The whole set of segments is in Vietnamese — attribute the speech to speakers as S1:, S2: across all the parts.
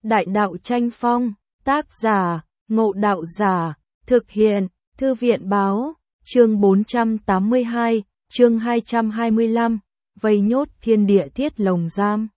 S1: Đại đạo tranh phong, tác giả, Ngộ Đạo Giả, thực hiện, Thư viện báo, chương 482, chương 225, vây nhốt thiên địa thiết lồng giam.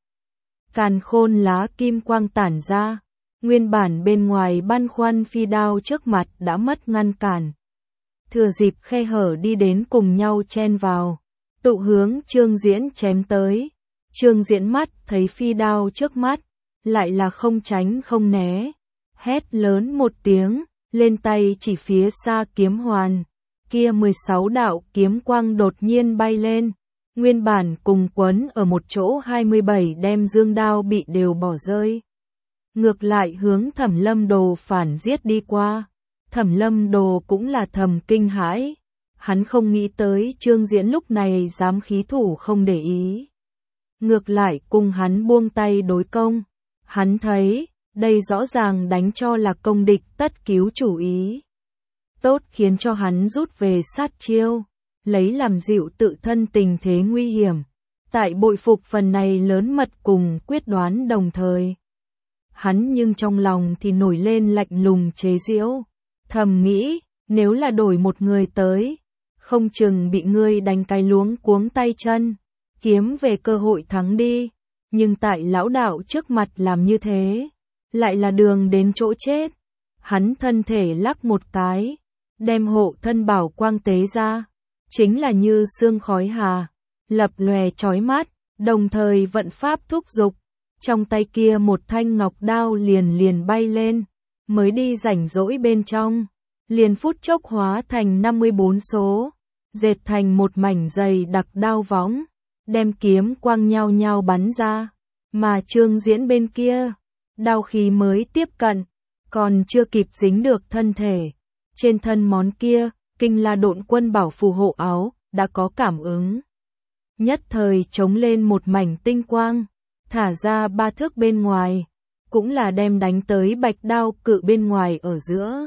S1: Càn khôn lá kim quang tản ra, nguyên bản bên ngoài băn khoăn phi đao trước mặt đã mất ngăn cản. Thừa dịp khe hở đi đến cùng nhau chen vào, tụ hướng Trương Diễn chém tới. Trương Diễn mắt thấy phi đao trước mắt, lại là không tránh không né, hét lớn một tiếng, lên tay chỉ phía xa kiếm hoàn, kia 16 đạo kiếm quang đột nhiên bay lên, nguyên bản cùng quấn ở một chỗ 27 đem dương đao bị đều bỏ rơi. Ngược lại hướng Thẩm Lâm Đồ phản giết đi qua, Thẩm Lâm Đồ cũng là thầm kinh hãi, hắn không nghĩ tới Trương Diễn lúc này dám khí thủ không để ý. Ngược lại cùng hắn buông tay đối công. Hắn thấy, đây rõ ràng đánh cho là công địch tất cứu chủ ý. Tốt khiến cho hắn rút về sát chiêu, lấy làm dịu tự thân tình thế nguy hiểm. Tại bội phục phần này lớn mật cùng quyết đoán đồng thời. Hắn nhưng trong lòng thì nổi lên lạnh lùng chế giễu. Thầm nghĩ, nếu là đổi một người tới, không chừng bị ngươi đánh cái luống cuống tay chân, kiếm về cơ hội thắng đi. Nhưng tại lão đạo trước mặt làm như thế, lại là đường đến chỗ chết. Hắn thân thể lắc một cái, đem hộ thân bảo quang tế ra, chính là như sương khói hà, lập lòe chói mắt, đồng thời vận pháp thúc giục. Trong tay kia một thanh ngọc đao liền bay lên, mới đi rảnh rỗi bên trong, liền phút chốc hóa thành 54 số, dệt thành một mảnh dày đặc đao võng. Đem kiếm quang nhau nhau bắn ra, mà Trương Diễn bên kia, đao khí mới tiếp cận, còn chưa kịp dính được thân thể. Trên thân món kia, Kinh La Độn Quân bảo phù hộ áo, đã có cảm ứng. Nhất thời chống lên một mảnh tinh quang, thả ra 3 thước bên ngoài, cũng là đem đánh tới bạch đao cự bên ngoài ở giữa.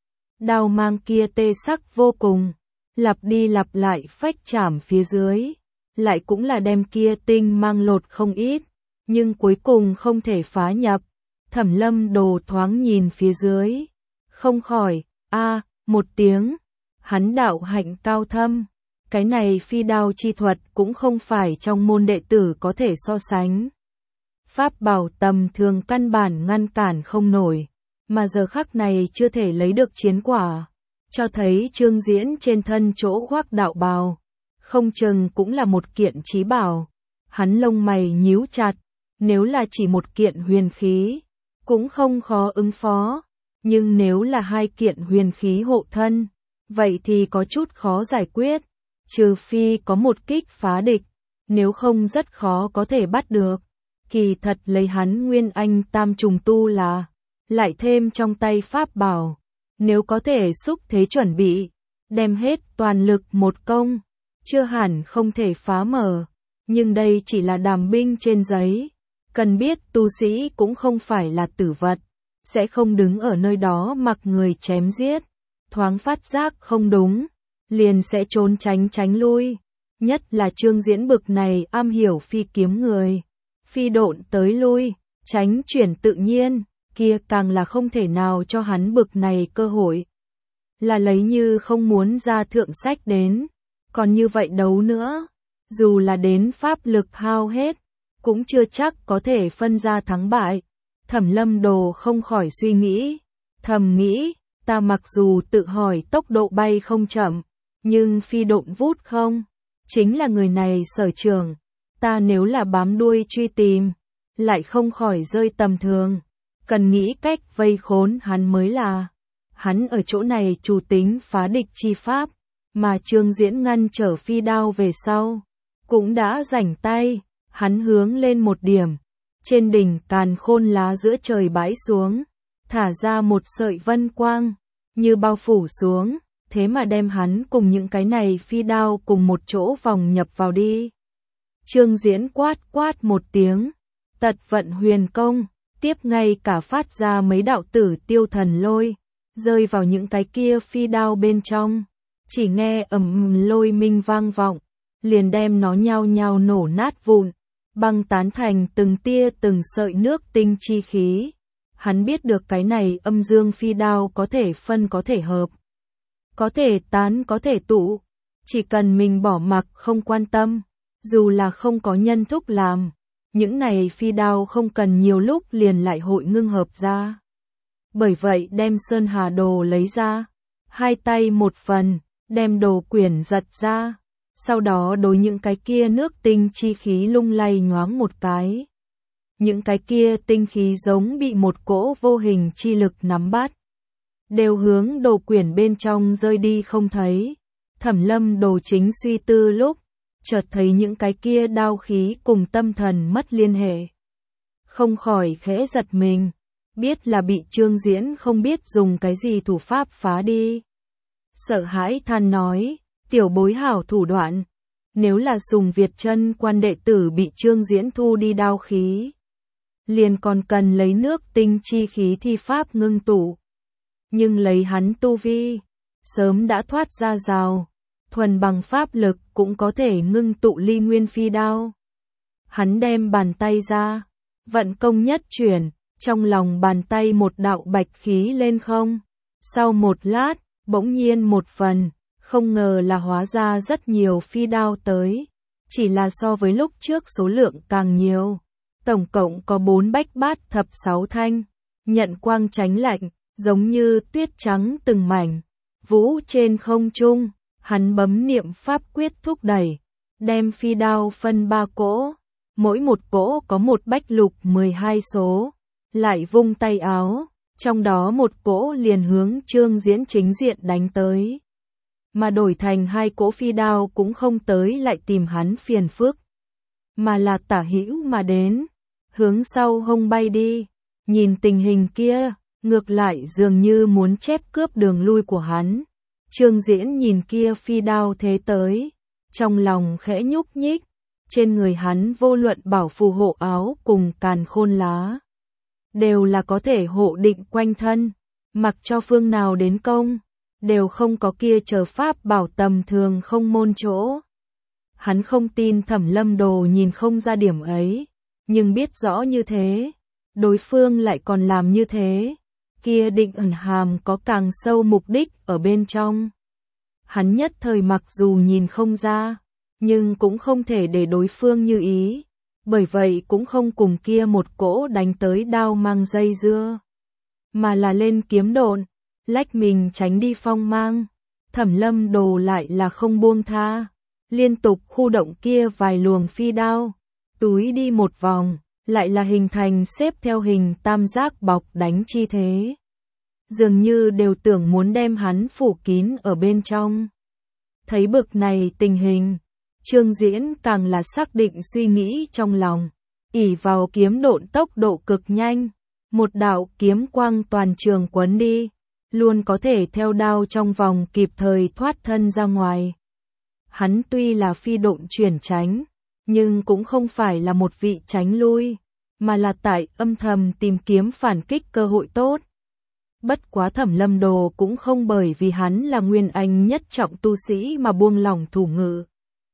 S1: Đao mang kia tê sắc vô cùng, lặp đi lặp lại phách chảm phía dưới. Lại cũng là đem kia tinh mang lột không ít, nhưng cuối cùng không thể phá nhập. Thẩm Lâm Đồ thoáng nhìn phía dưới, không khỏi, một tiếng, hắn đạo hạnh cao thâm, cái này phi đao chi thuật cũng không phải trong môn đệ tử có thể so sánh. Pháp bảo tầm thường căn bản ngăn cản không nổi, mà giờ khắc này chưa thể lấy được chiến quả, cho thấy Trương Diễn trên thân chỗ khoác đạo bào. Không chừng cũng là một kiện chí bảo. Hắn lông mày nhíu chặt, nếu là chỉ một kiện huyền khí, cũng không khó ứng phó, nhưng nếu là 2 kiện huyền khí hộ thân, vậy thì có chút khó giải quyết, trừ phi có một kích phá địch, nếu không rất khó có thể bắt được. Kỳ thật lấy hắn Nguyên Anh tam trùng tu là, lại thêm trong tay pháp bảo, nếu có thể xúc thế chuẩn bị, đem hết toàn lực một công, chưa hẳn không thể phá mở, nhưng đây chỉ là đàm binh trên giấy. Cần biết tu sĩ cũng không phải là tử vật, sẽ không đứng ở nơi đó mặc người chém giết, thoáng phát giác không đúng, liền sẽ trốn tránh lui. Nhất là Trương Diễn bực này am hiểu phi kiếm người, phi độn tới lui, tránh chuyển tự nhiên, kia càng là không thể nào cho hắn bực này cơ hội. Là lấy như không muốn ra thượng sách đến. Còn như vậy đấu nữa, dù là đến pháp lực hao hết, cũng chưa chắc có thể phân ra thắng bại. Thẩm Lâm Đồ không khỏi suy nghĩ, thầm nghĩ, ta mặc dù tự hỏi tốc độ bay không chậm, nhưng phi độn vút không, chính là người này sở trường, ta nếu là bám đuôi truy tìm, lại không khỏi rơi tầm thường, cần nghĩ cách vây khốn hắn mới là. Hắn ở chỗ này chủ tính phá địch chi pháp. Mà Trương Diễn ngăn trở phi đao về sau, cũng đã rảnh tay, hắn hướng lên một điểm, trên đỉnh càn khôn lá giữa trời bãi xuống, thả ra một sợi vân quang, như bao phủ xuống, thế mà đem hắn cùng những cái này phi đao cùng một chỗ vòng nhập vào đi. Trương Diễn quát một tiếng, tật vận huyền công, tiếp ngay cả phát ra mấy đạo tử tiêu thần lôi, rơi vào những cái kia phi đao bên trong. Chỉ nghe lôi minh vang vọng, liền đem nó nhao nhao nổ nát vụn, băng tán thành từng tia từng sợi nước tinh chi khí. Hắn biết được cái này âm dương phi đao có thể phân có thể hợp, có thể tán có thể tụ, chỉ cần mình bỏ mặc không quan tâm, dù là không có nhân thúc làm, những này phi đao không cần nhiều lúc liền lại hội ngưng hợp ra. Bởi vậy đem Sơn Hà Đồ lấy ra, hai tay một phần, đem đồ quyển giật ra, sau đó đối những cái kia nước tinh chi khí lung lay nhoáng một cái. Những cái kia tinh khí giống bị một cỗ vô hình chi lực nắm bắt, đều hướng đồ quyển bên trong rơi đi không thấy. Thẩm Lâm Đồ chính suy tư lúc, chợt thấy những cái kia đao khí cùng tâm thần mất liên hệ. Không khỏi khẽ giật mình, biết là bị Trương Diễn không biết dùng cái gì thủ pháp phá đi. Sợ hãi than nói, tiểu bối hảo thủ đoạn, nếu là Sùng Việt Chân quan đệ tử bị Trương Diễn thu đi đao khí, liền còn cần lấy nước tinh chi khí thi pháp ngưng tụ. Nhưng lấy hắn tu vi, sớm đã thoát ra rào, thuần bằng pháp lực cũng có thể ngưng tụ ly nguyên phi đao. Hắn đem bàn tay ra, vận công nhất chuyển, trong lòng bàn tay một đạo bạch khí lên không. Sau một lát, bỗng nhiên một phần, không ngờ là hóa ra rất nhiều phi đao tới, chỉ là so với lúc trước số lượng càng nhiều. Tổng cộng có 4 bách bát thập 6 thanh, nhận quang chánh lạnh, giống như tuyết trắng từng mảnh, vũ trên không trung, hắn bấm niệm pháp quyết thúc đẩy, đem phi đao phân 3 cỗ, mỗi một cỗ có một bách lục 12 số, lại vung tay áo, trong đó một cỗ liền hướng Trương Diễn chính diện đánh tới. Mà đổi thành 2 cỗ phi đao cũng không tới lại tìm hắn phiền phức, mà là tả hữu mà đến, hướng sau hông bay đi. Nhìn tình hình kia, ngược lại dường như muốn chép cướp đường lui của hắn. Trương Diễn nhìn kia phi đao thế tới, trong lòng khẽ nhúc nhích, trên người hắn vô luận bảo phù hộ áo cùng càn khôn lá, đều là có thể hộ định quanh thân, mặc cho phương nào đến công, đều không có kia chờ pháp bảo tầm thường không môn chỗ. Hắn không tin Thẩm Lâm Đồ nhìn không ra điểm ấy, nhưng biết rõ như thế, đối phương lại còn làm như thế, kia định ẩn hàm có càng sâu mục đích ở bên trong. Hắn nhất thời mặc dù nhìn không ra, nhưng cũng không thể để đối phương như ý, bởi vậy cũng không cùng kia một cỗ đánh tới đao mang dây dưa, mà là lên kiếm độn, lách mình tránh đi phong mang. Thẩm Lâm Đồ lại là không buông tha, liên tục khu động kia vài luồng phi đao, túi đi một vòng, lại là hình thành xếp theo hình tam giác bọc đánh chi thế. Dường như đều tưởng muốn đem hắn phủ kín ở bên trong. Thấy bực này tình hình, Trương Diễn càng là xác định suy nghĩ trong lòng, ỷ vào kiếm độn tốc độ cực nhanh, một đạo kiếm quang toàn trường quấn đi, luôn có thể theo đao trong vòng kịp thời thoát thân ra ngoài. Hắn tuy là phi độn chuyển tránh, nhưng cũng không phải là một vị tránh lui, mà là tại âm thầm tìm kiếm phản kích cơ hội tốt. Bất quá Thẩm Lâm Đồ cũng không bởi vì hắn là nguyên anh nhất trọng tu sĩ mà buông lỏng thủ ngự.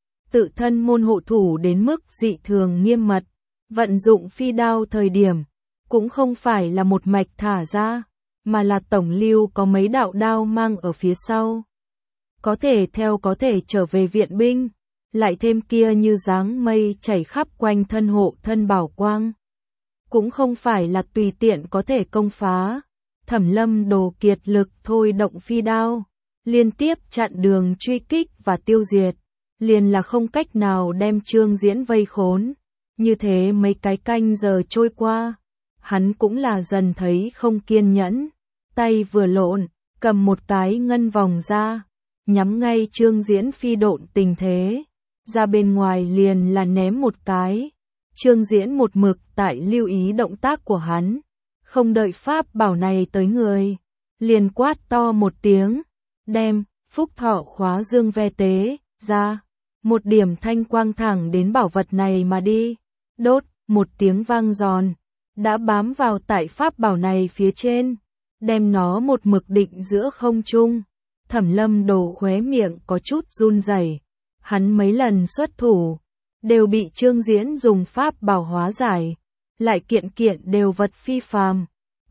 S1: Tự thân môn hộ thủ đến mức dị thường nghiêm mật, vận dụng phi đao thời điểm, cũng không phải là một mạch thả ra, mà là tổng lưu có mấy đạo đao mang ở phía sau. Có thể theo có thể trở về viện binh, lại thêm kia như dáng mây chảy khắp quanh thân hộ thân bảo quang. Cũng không phải là tùy tiện có thể công phá. Thẩm Lâm Đồ kiệt lực thôi động phi đao, liên tiếp chặn đường truy kích và tiêu diệt, liền là không cách nào đem Trương Diễn vây khốn. Như thế mấy cái canh giờ trôi qua, hắn cũng là dần thấy không kiên nhẫn, tay vừa lộn, cầm một cái ngân vòng ra, nhắm ngay Trương Diễn phi độn tình thế, ra bên ngoài liền là ném một cái. Trương Diễn một mực tại lưu ý động tác của hắn, không đợi pháp bảo này tới người, liền quát to một tiếng, đem phúc thọ khóa dương ve tế ra, một điểm thanh quang thẳng đến bảo vật này mà đi. Đốt, một tiếng vang giòn, đã bám vào tại pháp bảo này phía trên, đem nó một mực định giữa không trung. Thẩm Lâm Đồ khóe miệng có chút run rẩy, hắn mấy lần xuất thủ, đều bị Trương Diễn dùng pháp bảo hóa giải, lại kiện kiện đều vật phi phàm.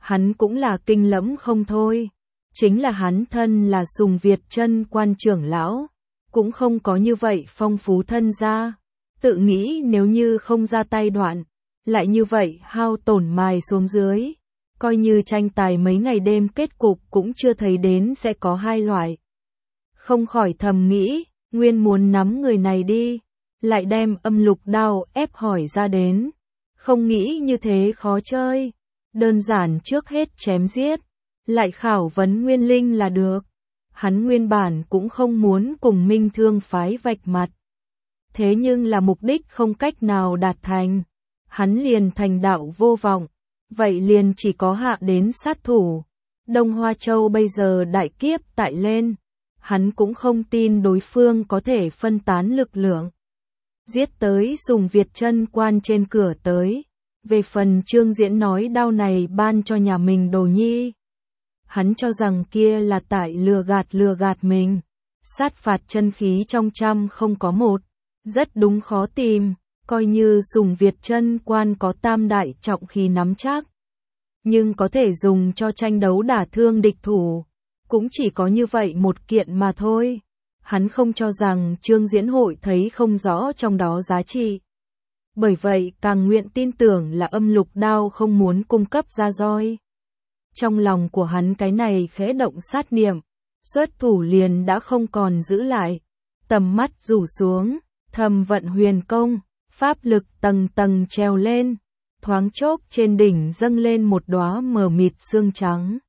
S1: hắn cũng là kinh lẫm không thôi. Chính là hắn thân là Sùng Việt Chân Quan trưởng lão, cũng không có như vậy phong phú thân gia. Tự nghĩ nếu như không ra tay đoạn, lại như vậy hao tổn mài xuống dưới. Coi như tranh tài mấy ngày đêm kết cục cũng chưa thấy đến sẽ có hai loại. Không khỏi thầm nghĩ, nguyên muốn nắm người này đi, lại đem âm lục đao ép hỏi ra đến. Không nghĩ như thế khó chơi, đơn giản trước hết chém giết, lại khảo vấn Nguyên Linh là được. Hắn nguyên bản cũng không muốn cùng Minh Thương phái vạch mặt. Thế nhưng là mục đích không cách nào đạt thành, hắn liền thành đạo vô vọng, vậy liền chỉ có hạ đến sát thủ. Đông Hoa Châu bây giờ đại kiếp tại lên, hắn cũng không tin đối phương có thể phân tán lực lượng. Giết tới Sùng Việt Chân Quan trên cửa tới, về phần Trương Diễn nói đao này ban cho nhà mình đồ nhi. Hắn cho rằng kia là tại lừa gạt mình, sát phạt chân khí trong trăm không có một, rất đúng khó tìm, coi như Sùng Việt Chân Quan có tam đại trọng khí nắm chắc. Nhưng có thể dùng cho tranh đấu đả thương địch thủ, cũng chỉ có như vậy một kiện mà thôi. Hắn không cho rằng Trương Diễn hội thấy không rõ trong đó giá trị. Bởi vậy càng nguyện tin tưởng là âm lục đao không muốn cung cấp ra roi. Trong lòng của hắn cái này khẽ động sát niệm, xuất thủ liền đã không còn giữ lại. Tầm mắt rủ xuống, thầm vận huyền công, pháp lực tầng tầng treo lên. Thoáng chốc trên đỉnh dâng lên một đóa mờ mịt sương trắng.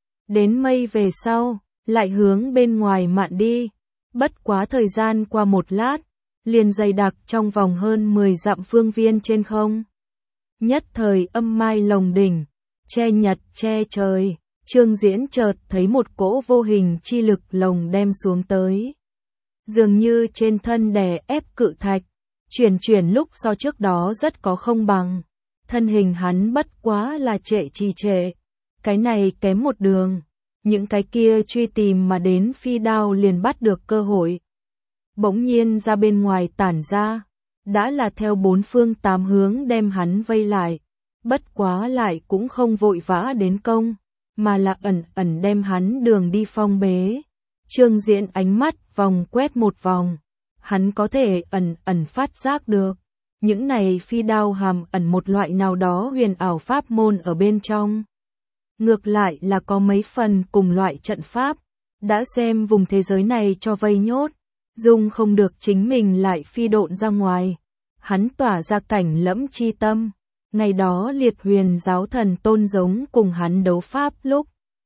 S1: Đến mây về sau, lại hướng bên ngoài mạn đi. Bất quá thời gian qua một lát, liền dày đặc trong vòng hơn 10 dặm phương viên trên không. Nhất thời âm mai lồng đỉnh, che nhật che trời, Trương Diễn chợt thấy một cỗ vô hình chi lực lồng đem xuống tới. Dường như trên thân đè ép cự thạch, chuyển lúc so trước đó rất có không bằng. Thân hình hắn bất quá là trì trệ, cái này kém một đường, những cái kia truy tìm mà đến phi đao liền bắt được cơ hội. Bỗng nhiên ra bên ngoài tản ra, đã là theo bốn phương tám hướng đem hắn vây lại, bất quá lại cũng không vội vã đến công, mà là ẩn đem hắn đường đi phong bế. Trương Diễn ánh mắt vòng quét một vòng, hắn có thể ẩn phát giác được. Những này phi đao hàm ẩn một loại nào đó huyền ảo pháp môn ở bên trong. Ngược lại là có mấy phần cùng loại trận pháp, đã xem vùng thế giới này cho vây nhốt, dung không được chính mình lại phi độn ra ngoài. Hắn tỏa ra cảnh lẫm chi tâm, ngày đó liệt huyền giáo thần tôn giống cùng hắn đấu pháp lúc.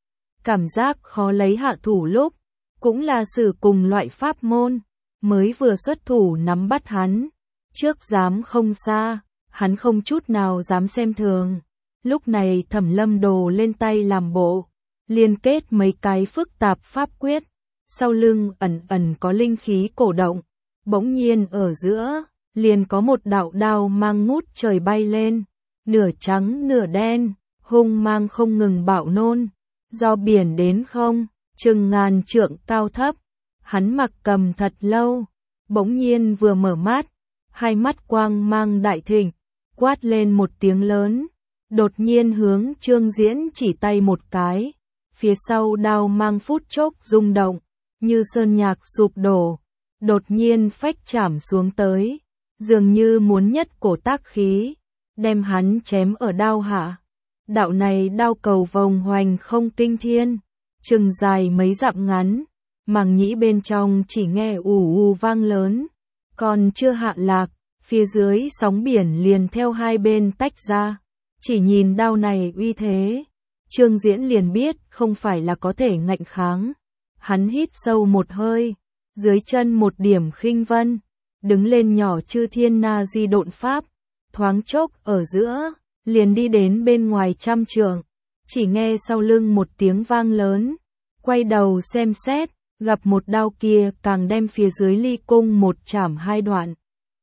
S1: Cảm giác khó lấy hạ thủ lúc, cũng là sử cùng loại pháp môn, mới vừa xuất thủ nắm bắt hắn. Trước dám không xa, hắn không chút nào dám xem thường. Lúc này Thẩm Lâm Đồ lên tay làm bộ, liên kết mấy cái phức tạp pháp quyết, sau lưng ẩn có linh khí cổ động. Bỗng nhiên ở giữa, liền có một đạo đao mang ngút trời bay lên, nửa trắng nửa đen, hung mang không ngừng bạo nôn, do biển đến không, chừng ngàn trượng cao thấp. Hắn mặc cầm thật lâu, bỗng nhiên vừa mở mắt, hai mắt quang mang đại thịnh, quát lên một tiếng lớn, đột nhiên hướng Trương Diễn chỉ tay một cái, phía sau đao mang phút chốc rung động, như sơn nhạc sụp đổ, đột nhiên phách chảm xuống tới, dường như muốn nhất cổ tác khí, đem hắn chém ở đao hạ. Đạo này đao cầu vòng hoành không kinh thiên, chừng dài mấy dặm ngắn, màng nhĩ bên trong chỉ nghe ù vang lớn. Còn chưa hạ lạc, phía dưới sóng biển liền theo hai bên tách ra. Chỉ nhìn đao này uy thế, Trương Diễn liền biết không phải là có thể ngạnh kháng. Hắn hít sâu một hơi, dưới chân một điểm khinh vân, đứng lên nhỏ chư thiên na di độn pháp, thoáng chốc ở giữa, liền đi đến bên ngoài trăm trượng. Chỉ nghe sau lưng một tiếng vang lớn, quay đầu xem xét, gặp một đao kia càng đem phía dưới ly cung một chảm hai đoạn.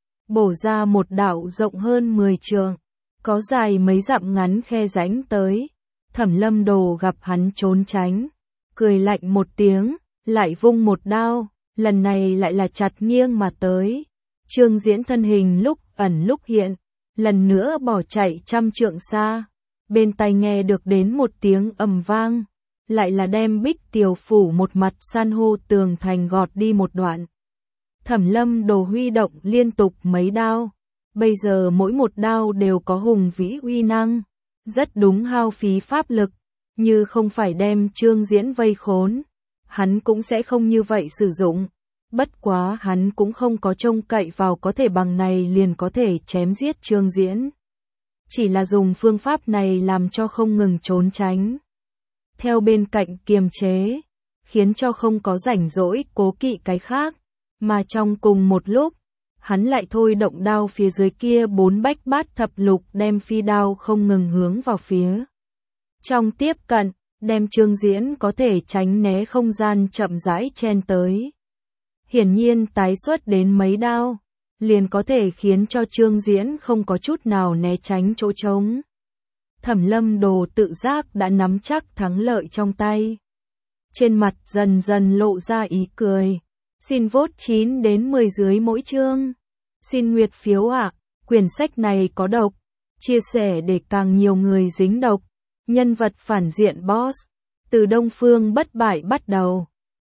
S1: Bổ ra một đạo rộng hơn 10 trượng, có dài mấy dặm ngắn khe rãnh tới. Thẩm Lâm Đồ gặp hắn trốn tránh, cười lạnh một tiếng, lại vung một đao, lần này lại là chặt nghiêng mà tới. Trương Diễn thân hình lúc ẩn lúc hiện, lần nữa bỏ chạy trăm trượng xa. bên tai nghe được đến một tiếng ầm vang, lại là đem Bích Tiểu phủ một mặt san hô tường thành gọt đi một đoạn. Thẩm Lâm Đồ huy động liên tục mấy đao, bây giờ mỗi một đao đều có hùng vĩ uy năng, rất đúng hao phí pháp lực, như không phải đem Trương Diễn vây khốn, hắn cũng sẽ không như vậy sử dụng. Bất quá hắn cũng không có trông cậy vào có thể bằng này liền có thể chém giết Trương Diễn. Chỉ là dùng phương pháp này làm cho không ngừng trốn tránh. Theo bên cạnh kiềm chế, khiến cho không có rảnh rỗi cố kỵ cái khác, mà trong cùng một lúc, hắn lại thôi động đao phía dưới kia 4 bách bát thập lục đem phi đao không ngừng hướng vào phía. Trong tiếp cận, đem Trương Diễn có thể tránh né không gian chậm rãi chen tới. Hiển nhiên tái xuất đến mấy đao, liền có thể khiến cho Trương Diễn không có chút nào né tránh chỗ trống. Thẩm Lâm Đồ tự giác đã nắm chắc thắng lợi trong tay. Trên mặt dần dần lộ ra ý cười. Xin vote 9 đến 10 dưới mỗi chương. Xin nguyệt phiếu ạ. Quyển sách này có độc. Chia sẻ để càng nhiều người dính độc. Nhân vật phản diện boss. Từ Đông Phương bất bại bắt đầu.